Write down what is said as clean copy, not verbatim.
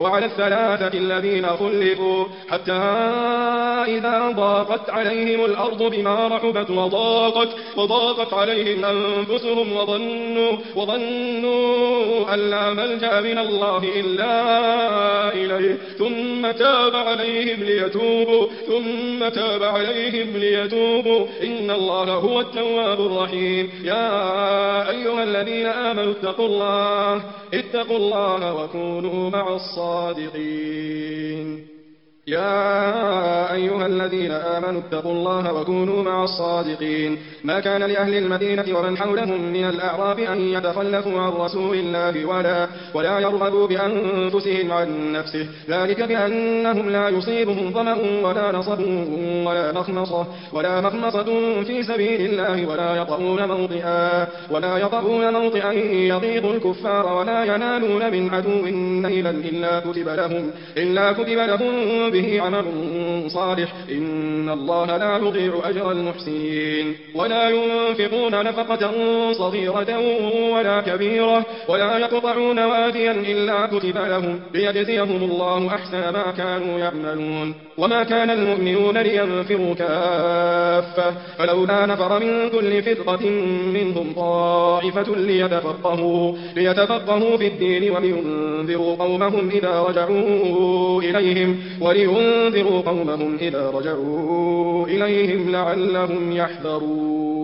وعلى الثلاثة الذين خلفوا حتى إذا ضاقت عليهم الأرض بما رحبت وضاقت عليهم أنفسهم وظنوا أن لا ملجأ من الله إلا إليه ثم تاب عليهم ليتوبوا إن الله هو التواب الرحيم. يا أيها الذين آمنوا اتقوا الله وكونوا مع الصادقين. ما كان لأهل المدينة ومن حولهم من الأعراب أن يتخلفوا عن رسول الله ولا يرغبوا بأنفسهم عن نفسه، ذلك بأنهم لا يصيبهم ظمأ ولا نصب ولا مخمصة في سبيل الله ولا يطؤون موطئا يغيظ الكفار ولا ينالون من عدو نيلا إلا كتب لهم به عمل صالح إن الله لا يضيع أجر المحسنين. ولا ينفقون نفقة صغيرة ولا كبيرة ولا يقطعون واديا إلا كتب لهم ليجزيهم الله أحسن ما كانوا يعملون. وما كان المؤمنون لينفروا كافة فلولا نفر من كل فرقة منهم طائفة ليتفقهوا في الدين ولينذروا قومهم إذا رجعوا إليهم لعلهم يحذرون.